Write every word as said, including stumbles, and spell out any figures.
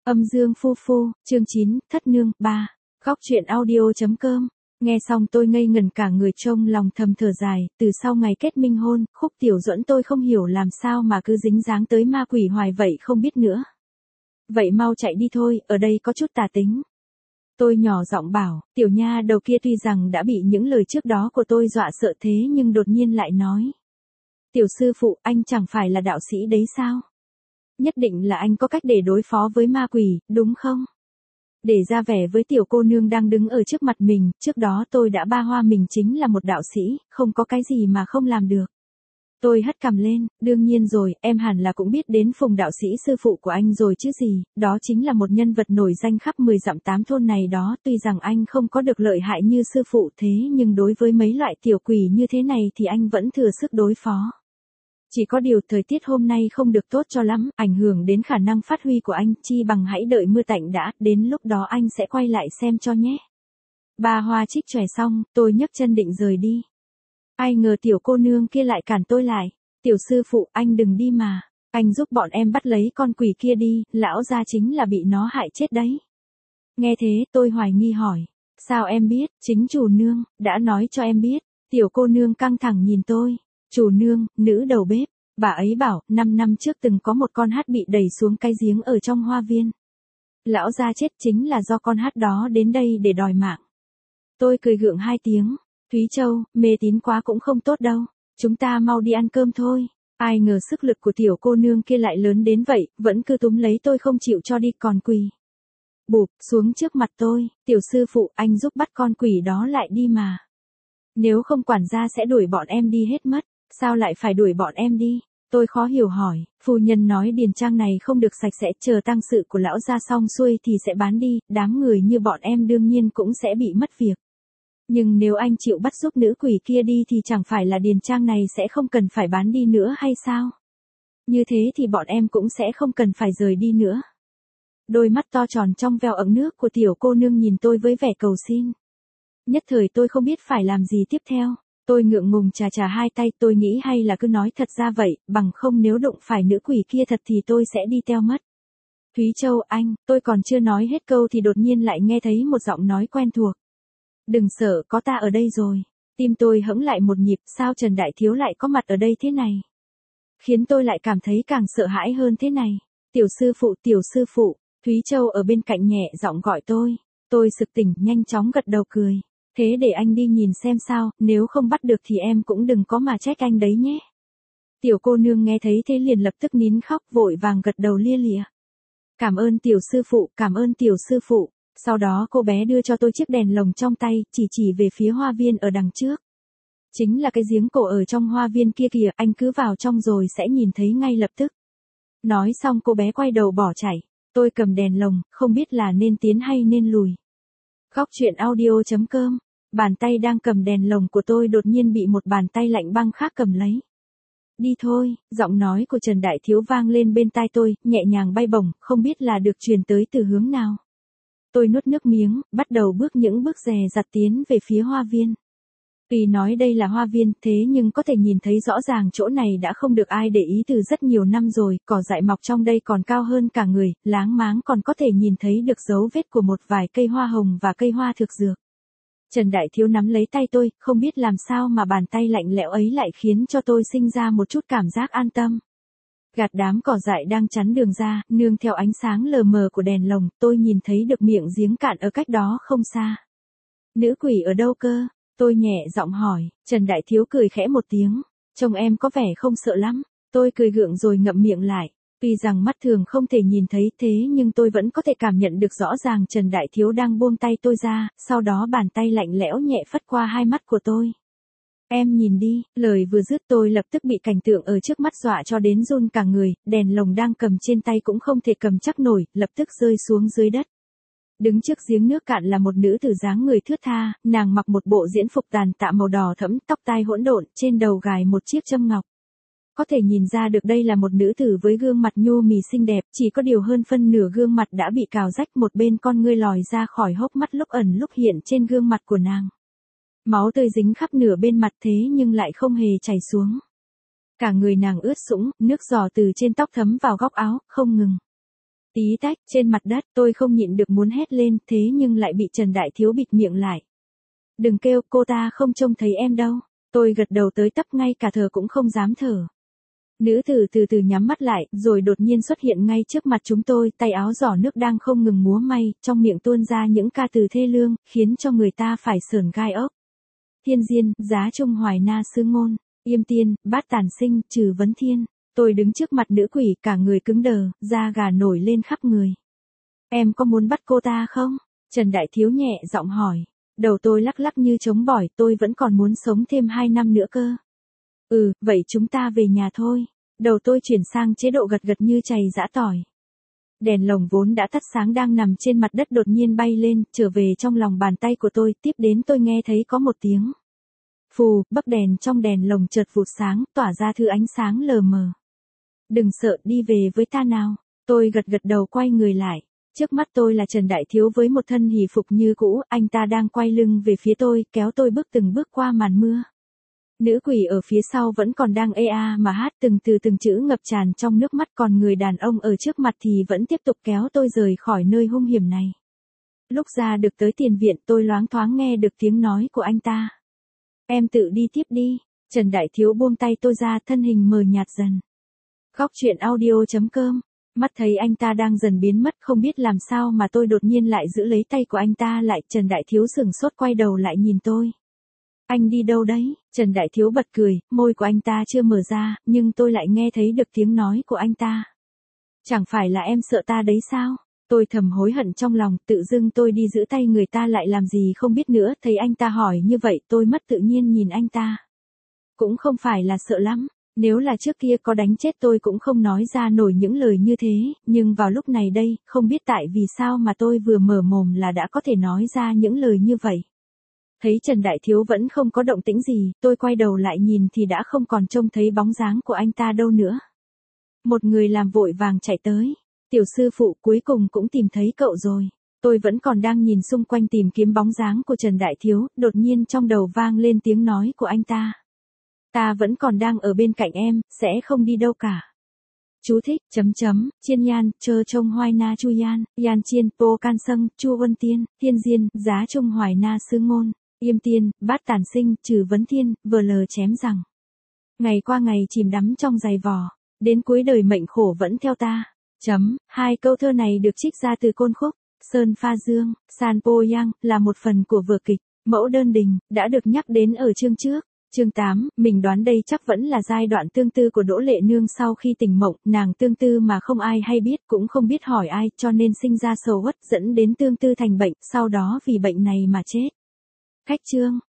Âm dương phu phu, chương chín, thất nương, ba. Góc truyện audio.com. Nghe xong tôi ngây ngẩn cả người, trong lòng thầm thở dài, từ sau ngày kết minh hôn, Khúc Tiểu Duẫn tôi không hiểu làm sao mà cứ dính dáng tới ma quỷ hoài vậy không biết nữa. Vậy mau chạy đi thôi, ở đây có chút tà tính. Tôi nhỏ giọng bảo, tiểu nha đầu kia tuy rằng đã bị những lời trước đó của tôi dọa sợ thế nhưng đột nhiên lại nói. Tiểu sư phụ, anh chẳng phải là đạo sĩ đấy sao? Nhất định là anh có cách để đối phó với ma quỷ, đúng không? Để ra vẻ với tiểu cô nương đang đứng ở trước mặt mình, trước đó tôi đã ba hoa mình chính là một đạo sĩ, không có cái gì mà không làm được. Tôi hất cằm lên, đương nhiên rồi, em hẳn là cũng biết đến Phùng đạo sĩ sư phụ của anh rồi chứ gì, đó chính là một nhân vật nổi danh khắp mười dặm tám thôn này đó, tuy rằng anh không có được lợi hại như sư phụ thế nhưng đối với mấy loại tiểu quỷ như thế này thì anh vẫn thừa sức đối phó. Chỉ có điều thời tiết hôm nay không được tốt cho lắm, ảnh hưởng đến khả năng phát huy của anh, chi bằng hãy đợi mưa tạnh đã, đến lúc đó anh sẽ quay lại xem cho nhé. Ba hoa trích chòe xong, tôi nhấc chân định rời đi. Ai ngờ tiểu cô nương kia lại cản tôi lại. Tiểu sư phụ, anh đừng đi mà. Anh giúp bọn em bắt lấy con quỷ kia đi, lão gia chính là bị nó hại chết đấy. Nghe thế, tôi hoài nghi hỏi. Sao em biết, chính chủ nương, đã nói cho em biết. Tiểu cô nương căng thẳng nhìn tôi. Chủ nương, nữ đầu bếp. Bà ấy bảo, năm năm trước từng có một con hát bị đẩy xuống cái giếng ở trong hoa viên. Lão gia chết chính là do con hát đó đến đây để đòi mạng. Tôi cười gượng hai tiếng. Thúy Châu, mê tín quá cũng không tốt đâu. Chúng ta mau đi ăn cơm thôi. Ai ngờ sức lực của tiểu cô nương kia lại lớn đến vậy, vẫn cứ túm lấy tôi không chịu cho đi, còn quỳ. Bụp, xuống trước mặt tôi, tiểu sư phụ, anh giúp bắt con quỷ đó lại đi mà. Nếu không quản gia sẽ đuổi bọn em đi hết mất. Sao lại phải đuổi bọn em đi? Tôi khó hiểu hỏi, phu nhân nói điền trang này không được sạch sẽ, chờ tang sự của lão gia xong xuôi thì sẽ bán đi, đám người như bọn em đương nhiên cũng sẽ bị mất việc. Nhưng nếu anh chịu bắt giúp nữ quỷ kia đi thì chẳng phải là điền trang này sẽ không cần phải bán đi nữa hay sao? Như thế thì bọn em cũng sẽ không cần phải rời đi nữa. Đôi mắt to tròn trong veo ẩn nước của tiểu cô nương nhìn tôi với vẻ cầu xin. Nhất thời tôi không biết phải làm gì tiếp theo. Tôi ngượng ngùng chà chà hai tay, tôi nghĩ hay là cứ nói thật ra vậy, bằng không nếu đụng phải nữ quỷ kia thật thì tôi sẽ đi theo mất. Thúy Châu, anh, tôi còn chưa nói hết câu thì đột nhiên lại nghe thấy một giọng nói quen thuộc. Đừng sợ, có ta ở đây rồi. Tim tôi hững lại một nhịp, sao Trần Đại Thiếu lại có mặt ở đây thế này? Khiến tôi lại cảm thấy càng sợ hãi hơn thế này. Tiểu sư phụ, tiểu sư phụ, Thúy Châu ở bên cạnh nhẹ giọng gọi tôi. Tôi sực tỉnh, nhanh chóng gật đầu cười. Thế để anh đi nhìn xem sao, nếu không bắt được thì em cũng đừng có mà trách anh đấy nhé. Tiểu cô nương nghe thấy thế liền lập tức nín khóc, vội vàng gật đầu lia lịa. Cảm ơn tiểu sư phụ, cảm ơn tiểu sư phụ. Sau đó cô bé đưa cho tôi chiếc đèn lồng trong tay, chỉ chỉ về phía hoa viên ở đằng trước. Chính là cái giếng cổ ở trong hoa viên kia kìa, anh cứ vào trong rồi sẽ nhìn thấy ngay lập tức. Nói xong cô bé quay đầu bỏ chạy. Tôi cầm đèn lồng, không biết là nên tiến hay nên lùi. Góc truyện audio.com. Bàn tay đang cầm đèn lồng của tôi đột nhiên bị một bàn tay lạnh băng khác cầm lấy. Đi thôi, giọng nói của Trần Đại Thiếu vang lên bên tai tôi, nhẹ nhàng bay bổng, không biết là được truyền tới từ hướng nào. Tôi nuốt nước miếng, bắt đầu bước những bước dè dặt tiến về phía hoa viên. Tuy nói đây là hoa viên, thế nhưng có thể nhìn thấy rõ ràng chỗ này đã không được ai để ý từ rất nhiều năm rồi, cỏ dại mọc trong đây còn cao hơn cả người, láng máng còn có thể nhìn thấy được dấu vết của một vài cây hoa hồng và cây hoa thực dược. Trần Đại Thiếu nắm lấy tay tôi, không biết làm sao mà bàn tay lạnh lẽo ấy lại khiến cho tôi sinh ra một chút cảm giác an tâm. Gạt đám cỏ dại đang chắn đường ra, nương theo ánh sáng lờ mờ của đèn lồng, tôi nhìn thấy được miệng giếng cạn ở cách đó không xa. Nữ quỷ ở đâu cơ? Tôi nhẹ giọng hỏi. Trần Đại Thiếu cười khẽ một tiếng. Trông em có vẻ không sợ lắm. Tôi cười gượng rồi ngậm miệng lại. Tuy rằng mắt thường không thể nhìn thấy thế nhưng tôi vẫn có thể cảm nhận được rõ ràng Trần Đại Thiếu đang buông tay tôi ra, sau đó bàn tay lạnh lẽo nhẹ phất qua hai mắt của tôi. Em nhìn đi, lời vừa dứt tôi lập tức bị cảnh tượng ở trước mắt dọa cho đến run cả người, đèn lồng đang cầm trên tay cũng không thể cầm chắc nổi, lập tức rơi xuống dưới đất. Đứng trước giếng nước cạn là một nữ tử dáng người thướt tha, nàng mặc một bộ diễn phục tàn tạ màu đỏ thẫm, tóc tai hỗn độn, trên đầu gài một chiếc châm ngọc. Có thể nhìn ra được đây là một nữ tử với gương mặt nhu mì xinh đẹp, chỉ có điều hơn phân nửa gương mặt đã bị cào rách, một bên con ngươi lòi ra khỏi hốc mắt lúc ẩn lúc hiện trên gương mặt của nàng. Máu tươi dính khắp nửa bên mặt thế nhưng lại không hề chảy xuống. Cả người nàng ướt sũng, nước giò từ trên tóc thấm vào góc áo, không ngừng. Tí tách, trên mặt đất, tôi không nhịn được muốn hét lên, thế nhưng lại bị Trần Đại Thiếu bịt miệng lại. Đừng kêu, cô ta không trông thấy em đâu. Tôi gật đầu tới tấp, ngay cả thở cũng không dám thở. Nữ tử từ từ nhắm mắt lại, rồi đột nhiên xuất hiện ngay trước mặt chúng tôi, tay áo giỏ nước đang không ngừng múa may, trong miệng tuôn ra những ca từ thê lương, khiến cho người ta phải sởn gai ốc. Thiên diên, giá trung hoài na sư ngôn, yêm tiên, bát tản sinh, trừ vấn thiên. Tôi đứng trước mặt nữ quỷ, cả người cứng đờ, da gà nổi lên khắp người. Em có muốn bắt cô ta không? Trần Đại Thiếu nhẹ giọng hỏi. Đầu tôi lắc lắc như trống bỏi, tôi vẫn còn muốn sống thêm hai năm nữa cơ. Ừ, vậy chúng ta về nhà thôi. Đầu tôi chuyển sang chế độ gật gật như chày giã tỏi. Đèn lồng vốn đã tắt sáng đang nằm trên mặt đất đột nhiên bay lên, trở về trong lòng bàn tay của tôi, tiếp đến tôi nghe thấy có một tiếng. Phù, bấc đèn trong đèn lồng chợt vụt sáng, tỏa ra thứ ánh sáng lờ mờ. Đừng sợ, đi về với ta nào. Tôi gật gật đầu quay người lại. Trước mắt tôi là Trần Đại Thiếu với một thân hỉ phục như cũ, anh ta đang quay lưng về phía tôi, kéo tôi bước từng bước qua màn mưa. Nữ quỷ ở phía sau vẫn còn đang ê a mà hát từng từ từng chữ ngập tràn trong nước mắt, còn người đàn ông ở trước mặt thì vẫn tiếp tục kéo tôi rời khỏi nơi hung hiểm này. Lúc ra được tới tiền viện tôi loáng thoáng nghe được tiếng nói của anh ta. Em tự đi tiếp đi. Trần Đại Thiếu buông tay tôi ra, thân hình mờ nhạt dần. Góc truyện audio chấm com. Mắt thấy anh ta đang dần biến mất, không biết làm sao mà tôi đột nhiên lại giữ lấy tay của anh ta lại. Trần Đại Thiếu sửng sốt quay đầu lại nhìn tôi. Anh đi đâu đấy? Trần Đại Thiếu bật cười, môi của anh ta chưa mở ra, nhưng tôi lại nghe thấy được tiếng nói của anh ta. Chẳng phải là em sợ ta đấy sao? Tôi thầm hối hận trong lòng, tự dưng tôi đi giữ tay người ta lại làm gì không biết nữa, thấy anh ta hỏi như vậy tôi mất tự nhiên nhìn anh ta. Cũng không phải là sợ lắm, nếu là trước kia có đánh chết tôi cũng không nói ra nổi những lời như thế, nhưng vào lúc này đây, không biết tại vì sao mà tôi vừa mở mồm là đã có thể nói ra những lời như vậy. Thấy Trần Đại Thiếu vẫn không có động tĩnh gì, tôi quay đầu lại nhìn thì đã không còn trông thấy bóng dáng của anh ta đâu nữa. Một người làm vội vàng chạy tới. Tiểu sư phụ, cuối cùng cũng tìm thấy cậu rồi. Tôi vẫn còn đang nhìn xung quanh tìm kiếm bóng dáng của Trần Đại Thiếu, đột nhiên trong đầu vang lên tiếng nói của anh ta. Ta vẫn còn đang ở bên cạnh em, sẽ không đi đâu cả. Chú thích, chấm chấm, chiên yan, chơ trông hoài na chu yan, yan chiên, po can sâng, chu vân tiên, thiên diên, giá trung hoài na sư ngôn, yêm tiên, bát tản sinh, trừ vấn thiên, vờ lờ chém rằng. Ngày qua ngày chìm đắm trong giày vò, đến cuối đời mệnh khổ vẫn theo ta. Chấm, hai câu thơ này được trích ra từ côn khúc, Sơn Pha Dương, San Po Yang, là một phần của vở kịch, Mẫu Đơn Đình, đã được nhắc đến ở chương trước. Chương tám, mình đoán đây chắc vẫn là giai đoạn tương tư của Đỗ Lệ Nương sau khi tỉnh mộng, nàng tương tư mà không ai hay biết, cũng không biết hỏi ai, cho nên sinh ra sầu uất dẫn đến tương tư thành bệnh, sau đó vì bệnh này mà chết. Khách chương.